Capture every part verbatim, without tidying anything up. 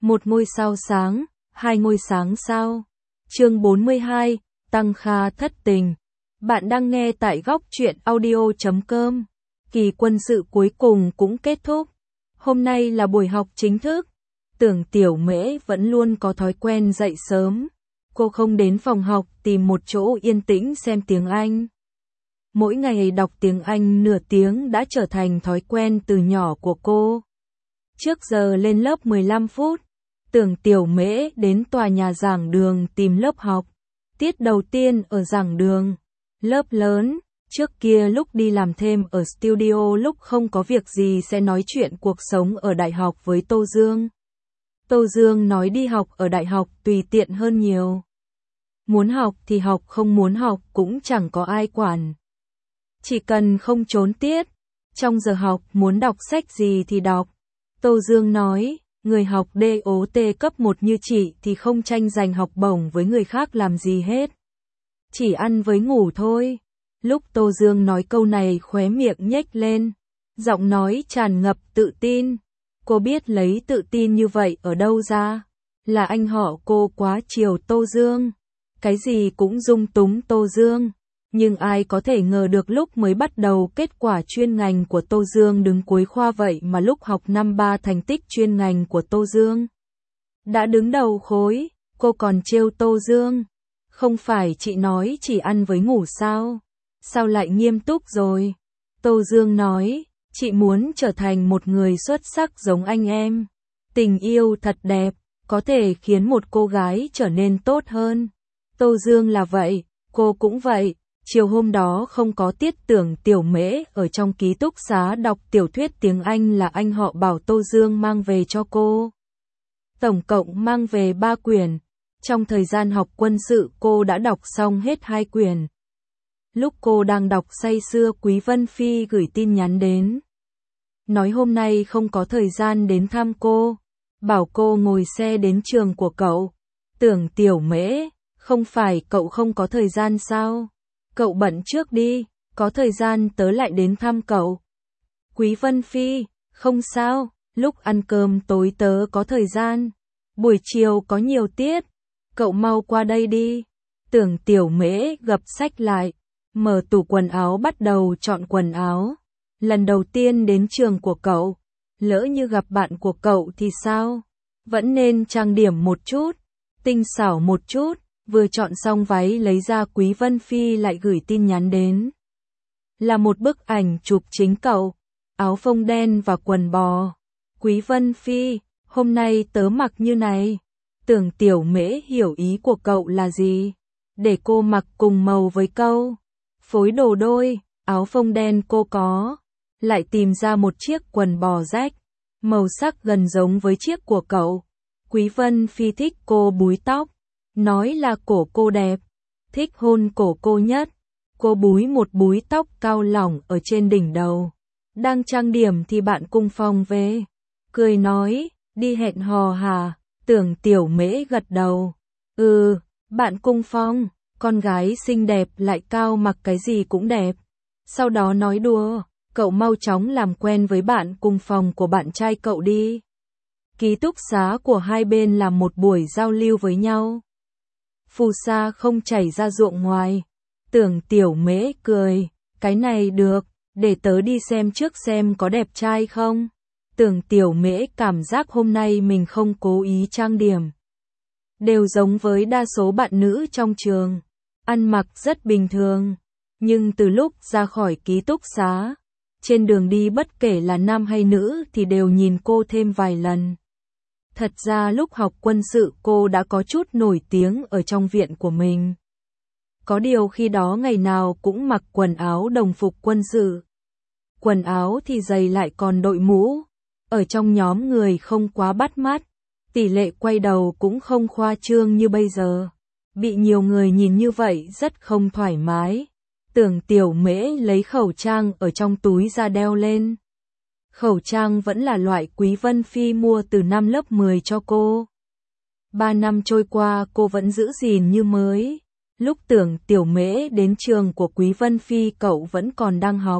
Một ngôi sao sáng, hai ngôi sáng sao. Chương bốn mươi hai, Tăng Kha thất tình. Bạn đang nghe tại góc truyện audio chấm com. Kỳ quân sự cuối cùng cũng kết thúc. Hôm nay là buổi học chính thức. Tưởng Tiểu Mễ vẫn luôn có thói quen dậy sớm. Cô không đến phòng học tìm một chỗ yên tĩnh xem tiếng Anh. Mỗi ngày đọc tiếng Anh nửa tiếng đã trở thành thói quen từ nhỏ của cô. Trước giờ lên lớp mười lăm phút, Tưởng Tiểu Mễ đến tòa nhà giảng đường tìm lớp học. Tiết đầu tiên ở giảng đường, lớp lớn. Trước kia lúc đi làm thêm ở studio lúc không có việc gì sẽ nói chuyện cuộc sống ở đại học với Tô Dương. Tô Dương nói đi học ở đại học tùy tiện hơn nhiều. Muốn học thì học, không muốn học cũng chẳng có ai quản. Chỉ cần không trốn tiết, trong giờ học muốn đọc sách gì thì đọc. Tô Dương nói, người học đê ô tê cấp một như chị thì không tranh giành học bổng với người khác làm gì hết. Chỉ ăn với ngủ thôi. Lúc Tô Dương nói câu này khóe miệng nhếch lên, giọng nói tràn ngập tự tin. Cô biết lấy tự tin như vậy ở đâu ra? Là anh họ cô quá chiều Tô Dương. Cái gì cũng dung túng Tô Dương. Nhưng ai có thể ngờ được lúc mới bắt đầu kết quả chuyên ngành của Tô Dương đứng cuối khoa vậy mà lúc học năm ba thành tích chuyên ngành của Tô Dương đã đứng đầu khối, cô còn trêu Tô Dương. Không phải chị nói chỉ ăn với ngủ sao? Sao lại nghiêm túc rồi? Tô Dương nói, chị muốn trở thành một người xuất sắc giống anh em. Tình yêu thật đẹp, có thể khiến một cô gái trở nên tốt hơn. Tô Dương là vậy, cô cũng vậy. Chiều hôm đó không có tiết Tưởng Tiểu Mễ ở trong ký túc xá đọc tiểu thuyết tiếng Anh là anh họ bảo Tô Dương mang về cho cô. Tổng cộng mang về ba quyển. Trong thời gian học quân sự cô đã đọc xong hết hai quyển. Lúc cô đang đọc say sưa Quý Vân Phi gửi tin nhắn đến. Nói hôm nay không có thời gian đến thăm cô. Bảo cô ngồi xe đến trường của cậu. Tưởng Tiểu Mễ, không phải cậu không có thời gian sao? Cậu bận trước đi, có thời gian tớ lại đến thăm cậu. Quý Vân Phi, không sao, lúc ăn cơm tối tớ có thời gian. Buổi chiều có nhiều tiết, cậu mau qua đây đi. Tưởng Tiểu Mễ gập sách lại, mở tủ quần áo bắt đầu chọn quần áo. Lần đầu tiên đến trường của cậu, lỡ như gặp bạn của cậu thì sao? Vẫn nên trang điểm một chút, tinh xảo một chút. Vừa chọn xong váy lấy ra Quý Vân Phi lại gửi tin nhắn đến. Là một bức ảnh chụp chính cậu, áo phông đen và quần bò. Quý Vân Phi, hôm nay tớ mặc như này. Tưởng Tiểu Mễ hiểu ý của cậu là gì? Để cô mặc cùng màu với câu. Phối đồ đôi, áo phông đen cô có. Lại tìm ra một chiếc quần bò rách. Màu sắc gần giống với chiếc của cậu. Quý Vân Phi thích cô búi tóc. Nói là cổ cô đẹp, thích hôn cổ cô nhất. Cô búi một búi tóc cao lỏng ở trên đỉnh đầu. Đang trang điểm thì bạn Cung Phong về. Cười nói, đi hẹn hò hả? Tưởng Tiểu Mễ gật đầu. Ừ, bạn Cung Phong, con gái xinh đẹp lại cao mặc cái gì cũng đẹp. Sau đó nói đùa, cậu mau chóng làm quen với bạn Cung Phong của bạn trai cậu đi. Ký túc xá của hai bên làm một buổi giao lưu với nhau. Phù sa không chảy ra ruộng ngoài. Tưởng Tiểu Mễ cười, cái này được, để tớ đi xem trước xem có đẹp trai không. Tưởng Tiểu Mễ cảm giác hôm nay mình không cố ý trang điểm. Đều giống với đa số bạn nữ trong trường, ăn mặc rất bình thường. Nhưng từ lúc ra khỏi ký túc xá, trên đường đi bất kể là nam hay nữ thì đều nhìn cô thêm vài lần. Thật ra lúc học quân sự cô đã có chút nổi tiếng ở trong viện của mình. Có điều khi đó ngày nào cũng mặc quần áo đồng phục quân sự. Quần áo thì dày lại còn đội mũ. Ở trong nhóm người không quá bắt mắt. Tỷ lệ quay đầu cũng không khoa trương như bây giờ. Bị nhiều người nhìn như vậy rất không thoải mái. Tưởng Tiểu Mễ lấy khẩu trang ở trong túi ra đeo lên. Khẩu trang vẫn là loại Quý Vân Phi mua từ năm lớp mười cho cô. Ba năm trôi qua cô vẫn giữ gìn như mới. Lúc Tưởng Tiểu Mễ đến trường của Quý Vân Phi cậu vẫn còn đang học.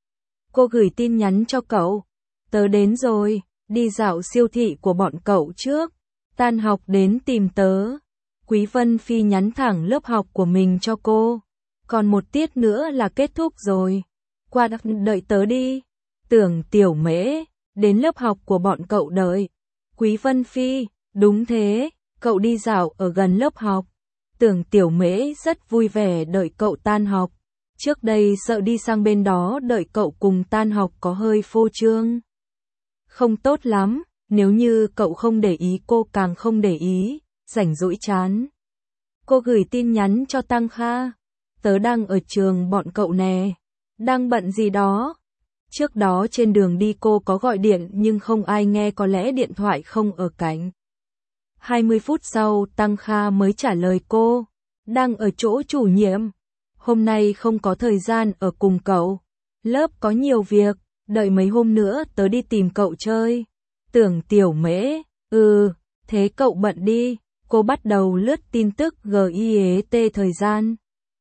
Cô gửi tin nhắn cho cậu. Tớ đến rồi, đi dạo siêu thị của bọn cậu trước. Tan học đến tìm tớ. Quý Vân Phi nhắn thẳng lớp học của mình cho cô. Còn một tiết nữa là kết thúc rồi. Qua đợi tớ đi. Tưởng Tiểu Mễ, đến lớp học của bọn cậu đợi. Quý Vân Phi, đúng thế, cậu đi dạo ở gần lớp học. Tưởng Tiểu Mễ rất vui vẻ đợi cậu tan học. Trước đây sợ đi sang bên đó đợi cậu cùng tan học có hơi phô trương. Không tốt lắm, nếu như cậu không để ý cô càng không để ý, rảnh rỗi chán. Cô gửi tin nhắn cho Tăng Kha. Tớ đang ở trường bọn cậu nè. Đang bận gì đó? Trước đó trên đường đi cô có gọi điện nhưng không ai nghe, có lẽ điện thoại không ở cạnh. hai mươi phút sau Tăng Kha mới trả lời cô. Đang ở chỗ chủ nhiệm. Hôm nay không có thời gian ở cùng cậu. Lớp có nhiều việc, đợi mấy hôm nữa tớ đi tìm cậu chơi. Tưởng Tiểu Mễ, ừ, thế cậu bận đi. Cô bắt đầu lướt tin tức git thời gian.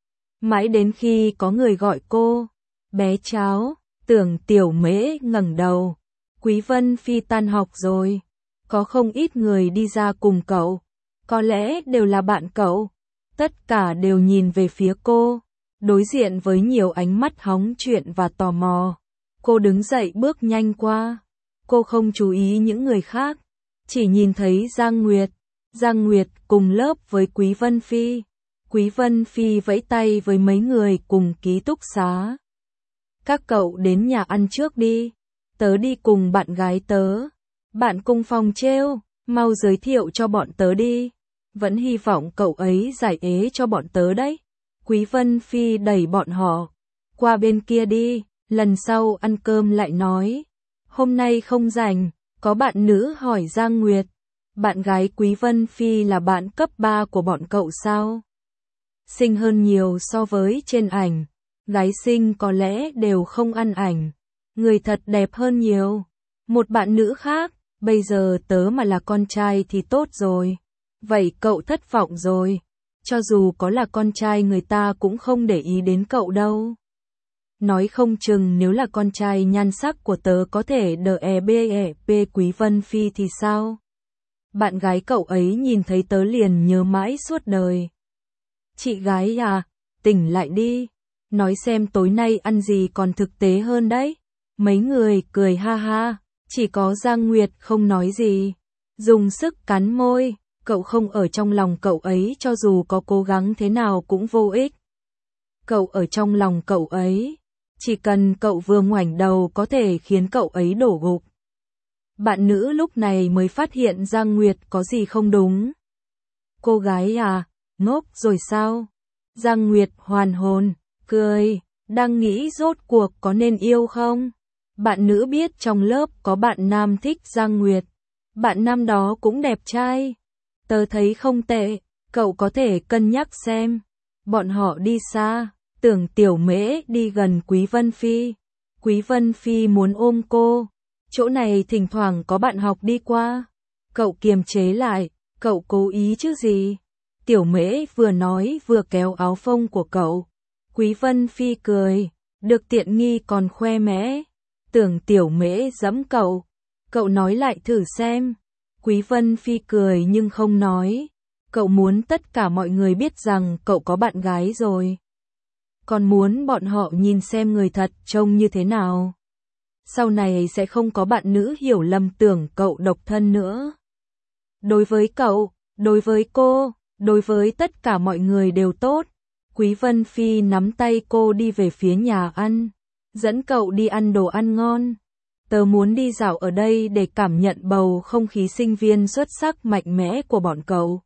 Mãi đến khi có người gọi cô. Bé cháu, Tưởng Tiểu Mễ ngẩng đầu. Quý Vân Phi tan học rồi. Có không ít người đi ra cùng cậu. Có lẽ đều là bạn cậu. Tất cả đều nhìn về phía cô. Đối diện với nhiều ánh mắt hóng chuyện và tò mò. Cô đứng dậy bước nhanh qua. Cô không chú ý những người khác. Chỉ nhìn thấy Giang Nguyệt. Giang Nguyệt cùng lớp với Quý Vân Phi. Quý Vân Phi vẫy tay với mấy người cùng ký túc xá. Các cậu đến nhà ăn trước đi. Tớ đi cùng bạn gái tớ. Bạn cùng phòng trêu, mau giới thiệu cho bọn tớ đi. Vẫn hy vọng cậu ấy giải ế cho bọn tớ đấy. Quý Vân Phi đẩy bọn họ. Qua bên kia đi, lần sau ăn cơm lại nói. Hôm nay không rảnh, có bạn nữ hỏi Giang Nguyệt. Bạn gái Quý Vân Phi là bạn cấp ba của bọn cậu sao? Xinh hơn nhiều so với trên ảnh. Gái xinh có lẽ đều không ăn ảnh. Người thật đẹp hơn nhiều. Một bạn nữ khác, bây giờ tớ mà là con trai thì tốt rồi. Vậy cậu thất vọng rồi. Cho dù có là con trai người ta cũng không để ý đến cậu đâu. Nói không chừng nếu là con trai nhan sắc của tớ có thể đỡ e bê e pê Quý Vân Phi thì sao? Bạn gái cậu ấy nhìn thấy tớ liền nhớ mãi suốt đời. Chị gái à, tỉnh lại đi. Nói xem tối nay ăn gì còn thực tế hơn đấy. Mấy người cười ha ha. Chỉ có Giang Nguyệt không nói gì. Dùng sức cắn môi. Cậu không ở trong lòng cậu ấy cho dù có cố gắng thế nào cũng vô ích. Cậu ở trong lòng cậu ấy. Chỉ cần cậu vừa ngoảnh đầu có thể khiến cậu ấy đổ gục. Bạn nữ lúc này mới phát hiện Giang Nguyệt có gì không đúng. Cô gái à, ngốc rồi sao? Giang Nguyệt hoàn hồn, cười, đang nghĩ rốt cuộc có nên yêu không? Bạn nữ biết trong lớp có bạn nam thích Giang Nguyệt. Bạn nam đó cũng đẹp trai. Tớ thấy không tệ, cậu có thể cân nhắc xem. Bọn họ đi xa, Tưởng Tiểu Mễ đi gần Quý Vân Phi. Quý Vân Phi muốn ôm cô. Chỗ này thỉnh thoảng có bạn học đi qua. Cậu kiềm chế lại, cậu cố ý chứ gì? Tiểu Mễ vừa nói vừa kéo áo phông của cậu. Quý Vân Phi cười, được tiện nghi còn khoe mẽ. Tưởng Tiểu Mễ giẫm cậu. Cậu nói lại thử xem. Quý Vân Phi cười nhưng không nói. Cậu muốn tất cả mọi người biết rằng cậu có bạn gái rồi. Còn muốn bọn họ nhìn xem người thật trông như thế nào. Sau này sẽ không có bạn nữ hiểu lầm tưởng cậu độc thân nữa. Đối với cậu, đối với cô, đối với tất cả mọi người đều tốt. Quý Vân Phi nắm tay cô đi về phía nhà ăn. Dẫn cậu đi ăn đồ ăn ngon. Tớ muốn đi dạo ở đây để cảm nhận bầu không khí sinh viên xuất sắc mạnh mẽ của bọn cậu.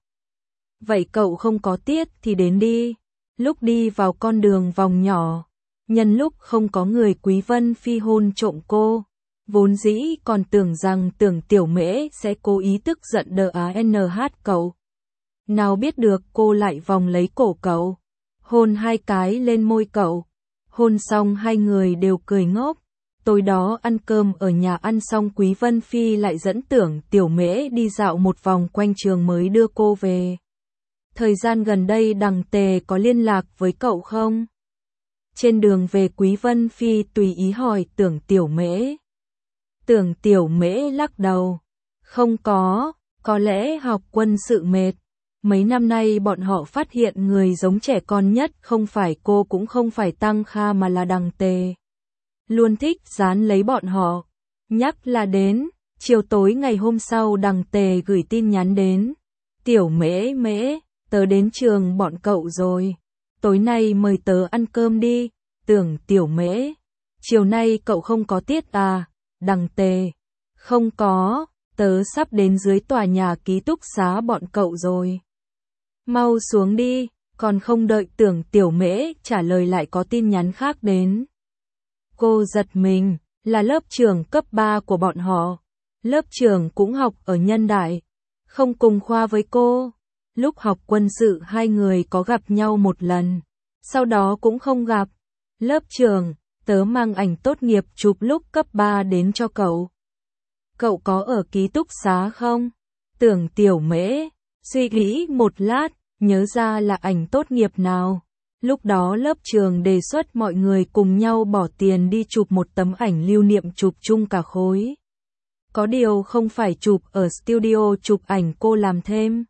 Vậy cậu không có tiết thì đến đi. Lúc đi vào con đường vòng nhỏ, nhân lúc không có người Quý Vân Phi hôn trộm cô. Vốn dĩ còn tưởng rằng Tưởng Tiểu Mễ sẽ cố ý tức giận đờ á en hát cậu. Nào biết được cô lại vòng lấy cổ cậu. Hôn hai cái lên môi cậu. Hôn xong hai người đều cười ngốc. Tối đó ăn cơm ở nhà ăn xong Quý Vân Phi lại dẫn Tưởng Tiểu Mễ đi dạo một vòng quanh trường mới đưa cô về. Thời gian gần đây Đằng Tề có liên lạc với cậu không? Trên đường về Quý Vân Phi tùy ý hỏi Tưởng Tiểu Mễ. Tưởng Tiểu Mễ lắc đầu. Không có, Có lẽ học quân sự mệt. Mấy năm nay bọn họ phát hiện người giống trẻ con nhất không phải cô cũng không phải Tăng Kha mà là Đằng Tề. Luôn thích dán lấy bọn họ. Nhắc là đến, chiều tối ngày hôm sau Đằng Tề gửi tin nhắn đến. Tiểu Mễ Mễ, tớ đến trường bọn cậu rồi. Tối nay mời tớ ăn cơm đi. Tưởng Tiểu Mễ, chiều nay cậu không có tiết à? Đằng Tề, không có, tớ sắp đến dưới tòa nhà ký túc xá bọn cậu rồi. Mau xuống đi, còn không đợi Tưởng Tiểu Mễ trả lời lại có tin nhắn khác đến. Cô giật mình, là lớp trưởng cấp ba của bọn họ. Lớp trưởng cũng học ở Nhân Đại, không cùng khoa với cô. Lúc học quân sự hai người có gặp nhau một lần, sau đó cũng không gặp. Lớp trưởng, tớ mang ảnh tốt nghiệp chụp lúc cấp ba đến cho cậu. Cậu có ở ký túc xá không? Tưởng Tiểu Mễ, suy nghĩ một lát, nhớ ra là ảnh tốt nghiệp nào. Lúc đó lớp trường đề xuất mọi người cùng nhau bỏ tiền đi chụp một tấm ảnh lưu niệm chụp chung cả khối. Có điều không phải chụp ở studio chụp ảnh cô làm thêm.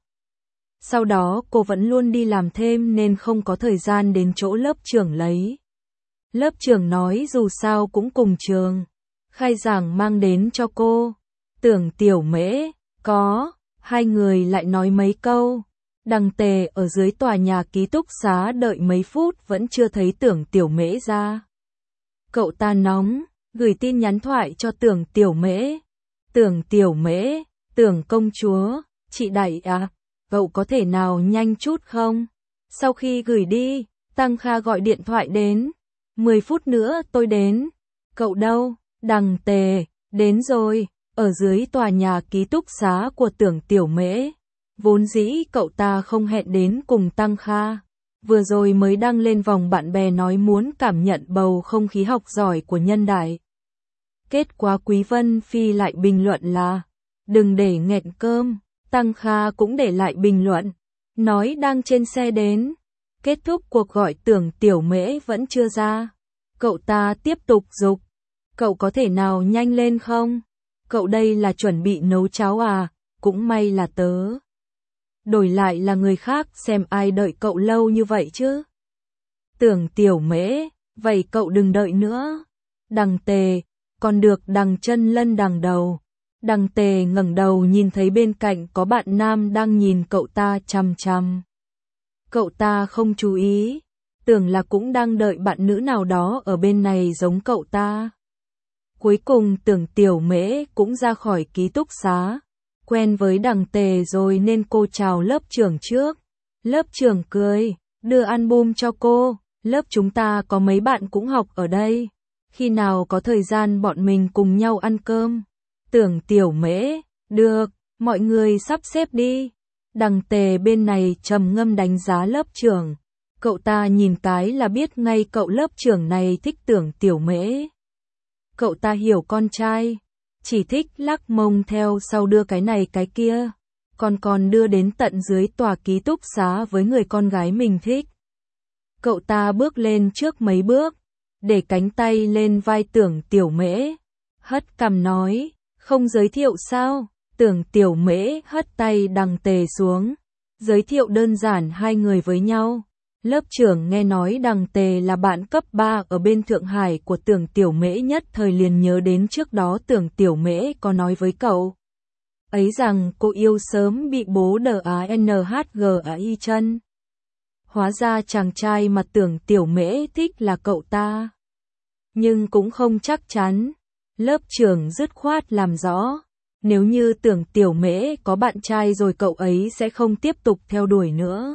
Sau đó cô vẫn luôn đi làm thêm nên không có thời gian đến chỗ lớp trưởng lấy. Lớp trưởng nói dù sao cũng cùng trường. Khai giảng mang đến cho cô. Tưởng Tiểu Mễ, có, hai người lại nói mấy câu. Đằng Tề ở dưới tòa nhà ký túc xá đợi mấy phút vẫn chưa thấy Tưởng Tiểu Mễ ra. Cậu ta nóng, gửi tin nhắn thoại cho Tưởng Tiểu Mễ. Tưởng Tiểu Mễ, Tưởng công chúa, chị Đại à, cậu có thể nào nhanh chút không? Sau khi gửi đi, Tăng Kha gọi điện thoại đến. mười phút nữa tôi đến. Cậu đâu? Đằng Tề, đến rồi, ở dưới tòa nhà ký túc xá của Tưởng Tiểu Mễ. Vốn dĩ cậu ta không hẹn đến cùng Tăng Kha. Vừa rồi mới đăng lên vòng bạn bè nói muốn cảm nhận bầu không khí học giỏi của Nhân Đại. Kết quả Quý Vân Phi lại bình luận là, đừng để nghẹn cơm. Tăng Kha cũng để lại bình luận, nói đang trên xe đến. Kết thúc cuộc gọi Tưởng Tiểu Mễ vẫn chưa ra. Cậu ta tiếp tục giục, cậu có thể nào nhanh lên không? Cậu đây là chuẩn bị nấu cháo à? Cũng may là tớ. Đổi lại là người khác xem ai đợi cậu lâu như vậy chứ. Tưởng Tiểu Mễ, vậy cậu đừng đợi nữa. Đằng Tề, còn được Đằng Chân Lân đằng đầu. Đằng Tề ngẩng đầu nhìn thấy bên cạnh có bạn nam đang nhìn cậu ta chằm chằm. Cậu ta không chú ý, tưởng là cũng đang đợi bạn nữ nào đó ở bên này giống cậu ta. Cuối cùng Tưởng Tiểu Mễ cũng ra khỏi ký túc xá. Quen với Đằng Tề rồi nên cô chào lớp trưởng trước. Lớp trưởng cười, đưa album cho cô. Lớp chúng ta có mấy bạn cũng học ở đây. Khi nào có thời gian bọn mình cùng nhau ăn cơm. Tưởng Tiểu Mễ, được, mọi người sắp xếp đi. Đằng Tề bên này trầm ngâm đánh giá lớp trưởng. Cậu ta nhìn cái là biết ngay cậu lớp trưởng này thích Tưởng Tiểu Mễ. Cậu ta hiểu con trai, chỉ thích lắc mông theo sau đưa cái này cái kia, còn còn đưa đến tận dưới tòa ký túc xá với người con gái mình thích. Cậu ta bước lên trước mấy bước, để cánh tay lên vai Tưởng Tiểu Mễ, hất cằm nói, không giới thiệu sao? Tưởng Tiểu Mễ hất tay Đằng Tề xuống, giới thiệu đơn giản hai người với nhau. Lớp trưởng nghe nói Đằng Tề là bạn cấp ba ở bên Thượng Hải của Tưởng Tiểu Mễ nhất thời liền nhớ đến trước đó Tưởng Tiểu Mễ có nói với cậu ấy rằng cô yêu sớm bị bố đờ á en hát giê á y chân. Hóa ra chàng trai mà Tưởng Tiểu Mễ thích là cậu ta. Nhưng cũng không chắc chắn. Lớp trưởng dứt khoát làm rõ. Nếu như Tưởng Tiểu Mễ có bạn trai rồi cậu ấy sẽ không tiếp tục theo đuổi nữa.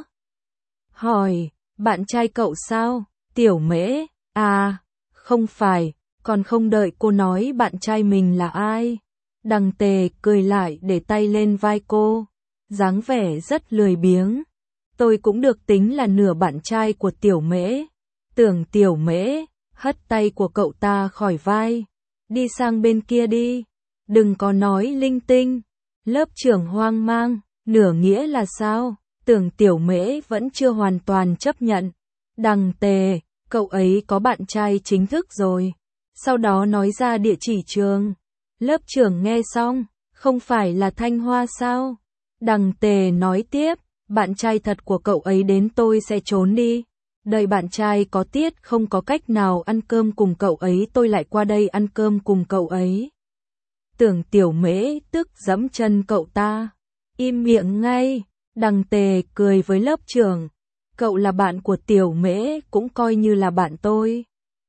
Hỏi, bạn trai cậu sao? Tiểu Mễ, à, không phải, còn không đợi cô nói bạn trai mình là ai. Đằng Tề cười lại để tay lên vai cô, dáng vẻ rất lười biếng. Tôi cũng được tính là nửa bạn trai của Tiểu Mễ. Tưởng Tiểu Mễ, hất tay của cậu ta khỏi vai. Đi sang bên kia đi, đừng có nói linh tinh. Lớp trưởng hoang mang, nửa nghĩa là sao? Tưởng Tiểu Mễ vẫn chưa hoàn toàn chấp nhận. Đằng Tề, cậu ấy có bạn trai chính thức rồi. Sau đó nói ra địa chỉ trường. Lớp trưởng nghe xong, không phải là Thanh Hoa sao? Đằng Tề nói tiếp, bạn trai thật của cậu ấy đến tôi sẽ trốn đi. Đợi bạn trai có tiết không có cách nào ăn cơm cùng cậu ấy tôi lại qua đây ăn cơm cùng cậu ấy. Tưởng Tiểu Mễ tức giẫm chân cậu ta. Im miệng ngay, Đằng Tề cười với lớp trưởng. Cậu là bạn của Tiểu Mễ cũng coi như là bạn tôi.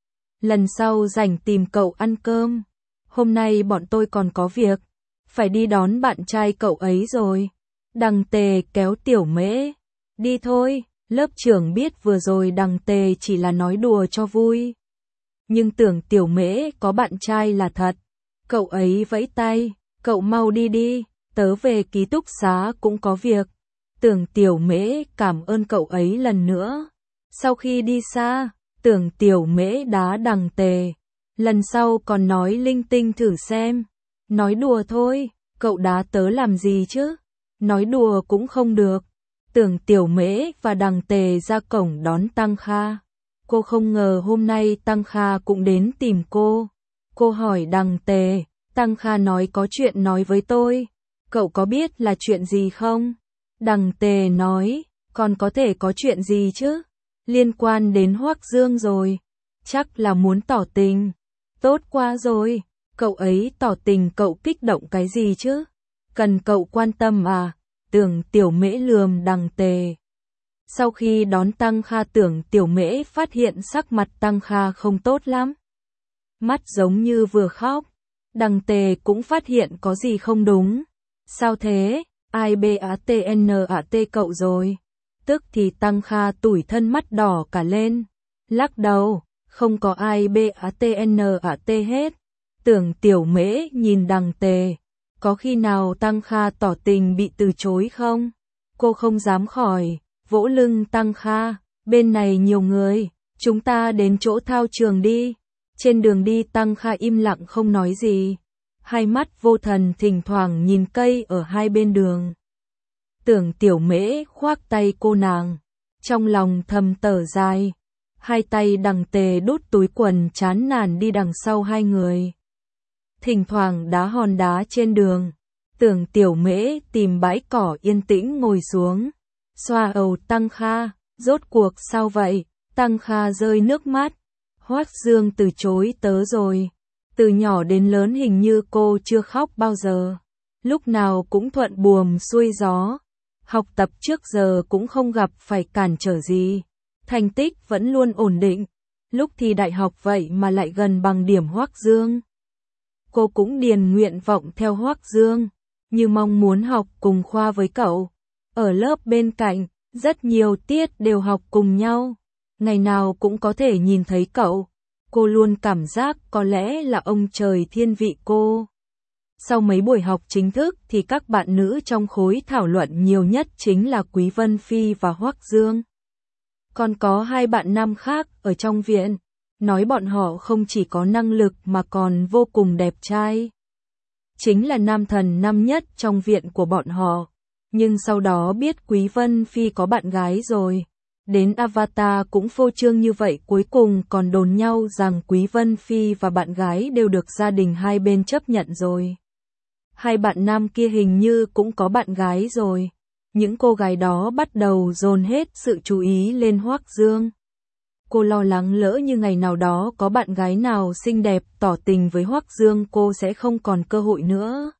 Lần sau rảnh tìm cậu ăn cơm. Hôm nay bọn tôi còn có việc. Phải đi đón bạn trai cậu ấy rồi. Đằng Tề kéo Tiểu Mễ. Đi thôi, lớp trưởng biết vừa rồi Đằng Tề chỉ là nói đùa cho vui. Nhưng tưởng Tiểu Mễ có bạn trai là thật. Cậu ấy vẫy tay, cậu mau đi đi, tớ về ký túc xá cũng có việc. Tưởng Tiểu Mễ cảm ơn cậu ấy lần nữa. Sau khi đi xa, tưởng Tiểu Mễ đá Đằng Tề. Lần sau còn nói linh tinh thử xem. Nói đùa thôi, cậu đá tớ làm gì chứ? Nói đùa cũng không được. Tưởng Tiểu Mễ và Đằng Tề ra cổng đón Tăng Kha. Cô không ngờ hôm nay Tăng Kha cũng đến tìm cô. Cô hỏi Đằng Tề, Tăng Kha nói có chuyện nói với tôi. Cậu có biết là chuyện gì không? Đằng Tề nói, còn có thể có chuyện gì chứ? Liên quan đến Hoắc Dương rồi. Chắc là muốn tỏ tình. Tốt quá rồi. Cậu ấy tỏ tình cậu kích động cái gì chứ? Cần cậu quan tâm à? Tưởng Tiểu Mễ lườm Đằng Tề. Sau khi đón Tăng Kha tưởng Tiểu Mễ phát hiện sắc mặt Tăng Kha không tốt lắm. Mắt giống như vừa khóc. Đằng Tề cũng phát hiện có gì không đúng. Sao thế? Ai batnat cậu rồi? Tức thì Tăng Kha tủi thân mắt đỏ cả lên. Lắc đầu, không có ai batnat hết. Tưởng Tiểu Mễ nhìn Đằng Tề. Có khi nào Tăng Kha tỏ tình bị từ chối không? Cô không dám khỏi, vỗ lưng Tăng Kha. Bên này nhiều người, chúng ta đến chỗ thao trường đi. Trên đường đi Tăng Kha im lặng không nói gì. Hai mắt vô thần thỉnh thoảng nhìn cây ở hai bên đường. Tưởng Tiểu Mễ khoác tay cô nàng. Trong lòng thầm thở dài. Hai tay Đằng Tề đút túi quần chán nản đi đằng sau hai người. Thỉnh thoảng đá hòn đá trên đường. Tưởng Tiểu Mễ tìm bãi cỏ yên tĩnh ngồi xuống. Xoa ầu Tăng Kha. Rốt cuộc sao vậy? Tăng Kha rơi nước mắt. Hoắc Dương từ chối tớ rồi. Từ nhỏ đến lớn hình như cô chưa khóc bao giờ. Lúc nào cũng thuận buồm xuôi gió. Học tập trước giờ cũng không gặp phải cản trở gì. Thành tích vẫn luôn ổn định. Lúc thi đại học vậy mà lại gần bằng điểm Hoắc Dương. Cô cũng điền nguyện vọng theo Hoắc Dương. Như mong muốn học cùng khoa với cậu. Ở lớp bên cạnh, rất nhiều tiết đều học cùng nhau. Ngày nào cũng có thể nhìn thấy cậu. Cô luôn cảm giác có lẽ là ông trời thiên vị cô. Sau mấy buổi học chính thức thì các bạn nữ trong khối thảo luận nhiều nhất chính là Quý Vân Phi và Hoắc Dương. Còn có hai bạn nam khác ở trong viện, nói bọn họ không chỉ có năng lực mà còn vô cùng đẹp trai. Chính là nam thần năm nhất trong viện của bọn họ. Nhưng sau đó biết Quý Vân Phi có bạn gái rồi. Đến Avatar cũng phô trương như vậy cuối cùng còn đồn nhau rằng Quý Vân Phi và bạn gái đều được gia đình hai bên chấp nhận rồi. Hai bạn nam kia hình như cũng có bạn gái rồi. Những cô gái đó bắt đầu dồn hết sự chú ý lên Hoắc Dương. Cô lo lắng lỡ như ngày nào đó có bạn gái nào xinh đẹp tỏ tình với Hoắc Dương cô sẽ không còn cơ hội nữa.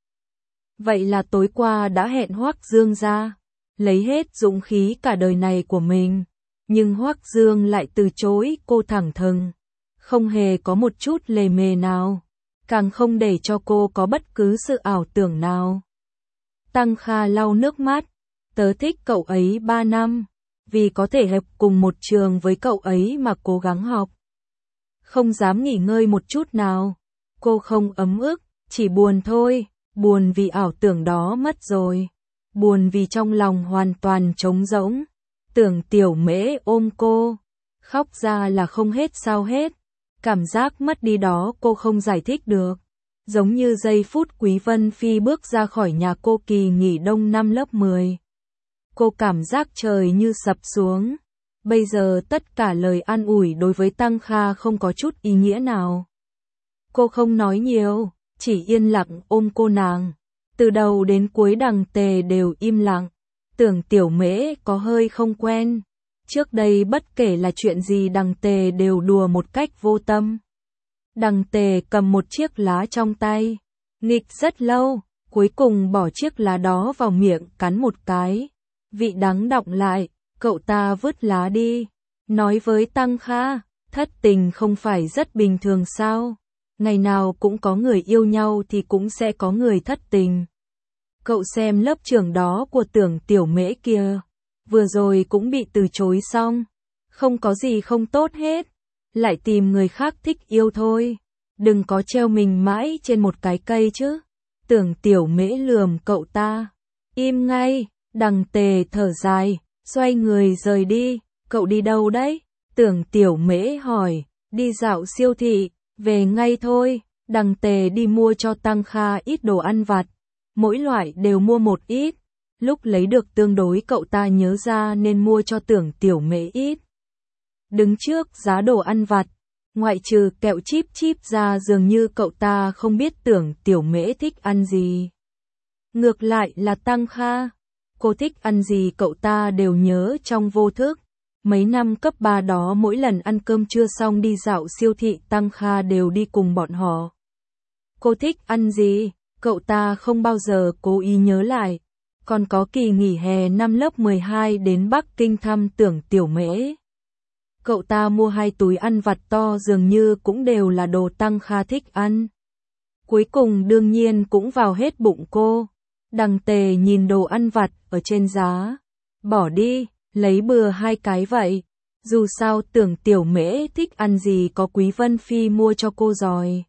Vậy là tối qua đã hẹn Hoắc Dương ra, lấy hết dũng khí cả đời này của mình. Nhưng Hoắc Dương lại từ chối cô thẳng thừng, không hề có một chút lề mề nào, càng không để cho cô có bất cứ sự ảo tưởng nào. Tăng Kha lau nước mắt, tớ thích cậu ấy ba năm, vì có thể học cùng một trường với cậu ấy mà cố gắng học. Không dám nghỉ ngơi một chút nào, cô không ấm ức, chỉ buồn thôi, buồn vì ảo tưởng đó mất rồi, buồn vì trong lòng hoàn toàn trống rỗng. Tưởng Tiểu Mễ ôm cô, khóc ra là không hết sao hết, cảm giác mất đi đó cô không giải thích được. Giống như giây phút Quý Vân Phi bước ra khỏi nhà cô kỳ nghỉ đông năm lớp mười. Cô cảm giác trời như sập xuống. Bây giờ tất cả lời an ủi đối với Tăng Kha không có chút ý nghĩa nào. Cô không nói nhiều, chỉ yên lặng ôm cô nàng. Từ đầu đến cuối Đằng Tề đều im lặng, Tưởng Tiểu Mễ có hơi không quen. Trước đây bất kể là chuyện gì Đằng Tề đều đùa một cách vô tâm. Đằng Tề cầm một chiếc lá trong tay, nghịch rất lâu, cuối cùng bỏ chiếc lá đó vào miệng cắn một cái. Vị đắng đọng lại, cậu ta vứt lá đi, nói với Tăng Kha, thất tình không phải rất bình thường sao? Ngày nào cũng có người yêu nhau thì cũng sẽ có người thất tình. Cậu xem lớp trưởng đó của Tưởng Tiểu Mễ kìa, vừa rồi cũng bị từ chối xong, không có gì không tốt hết, lại tìm người khác thích yêu thôi, đừng có treo mình mãi trên một cái cây chứ. Tưởng Tiểu Mễ lườm cậu ta, im ngay. Đằng Tề thở dài, xoay người rời đi. Cậu đi đâu đấy? Tưởng Tiểu Mễ hỏi. Đi dạo siêu thị, về ngay thôi. Đằng Tề đi mua cho Tăng Kha ít đồ ăn vặt, mỗi loại đều mua một ít. Lúc lấy được tương đối cậu ta nhớ ra nên mua cho Tưởng Tiểu Mễ ít. Đứng trước giá đồ ăn vặt, ngoại trừ kẹo chip chip ra dường như cậu ta không biết Tưởng Tiểu Mễ thích ăn gì. Ngược lại là Tăng Kha, cô thích ăn gì cậu ta đều nhớ trong vô thức. Mấy năm cấp ba đó mỗi lần ăn cơm trưa xong đi dạo siêu thị Tăng Kha đều đi cùng bọn họ. Cô thích ăn gì, cậu ta không bao giờ cố ý nhớ lại. Còn có kỳ nghỉ hè năm lớp mười hai đến Bắc Kinh thăm Tưởng Tiểu Mễ. Cậu ta mua hai túi ăn vặt to dường như cũng đều là đồ Tăng Kha thích ăn. Cuối cùng đương nhiên cũng vào hết bụng cô. Đằng Tề nhìn đồ ăn vặt ở trên giá. Bỏ đi, lấy bừa hai cái vậy. Dù sao Tưởng Tiểu Mễ thích ăn gì có Quý Vân Phi mua cho cô rồi.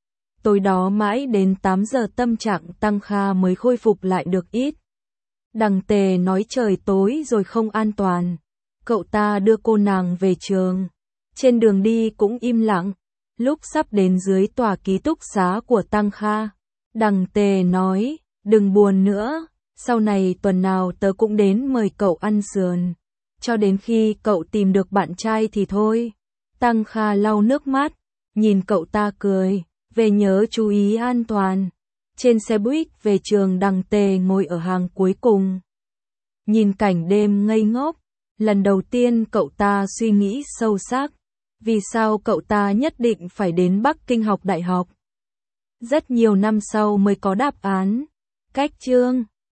Tối đó mãi đến tám giờ tâm trạng Tăng Kha mới khôi phục lại được ít. Đằng Tề nói trời tối rồi không an toàn. Cậu ta đưa cô nàng về trường. Trên đường đi cũng im lặng. Lúc sắp đến dưới tòa ký túc xá của Tăng Kha, Đằng Tề nói, đừng buồn nữa, sau này tuần nào tớ cũng đến mời cậu ăn sườn. Cho đến khi cậu tìm được bạn trai thì thôi. Tăng Kha lau nước mắt, nhìn cậu ta cười, về nhớ chú ý an toàn. Trên xe buýt về trường Đằng Tề ngồi ở hàng cuối cùng. Nhìn cảnh đêm ngây ngốc, lần đầu tiên cậu ta suy nghĩ sâu sắc. Vì sao cậu ta nhất định phải đến Bắc Kinh học đại học? Rất nhiều năm sau mới có đáp án. Cách chương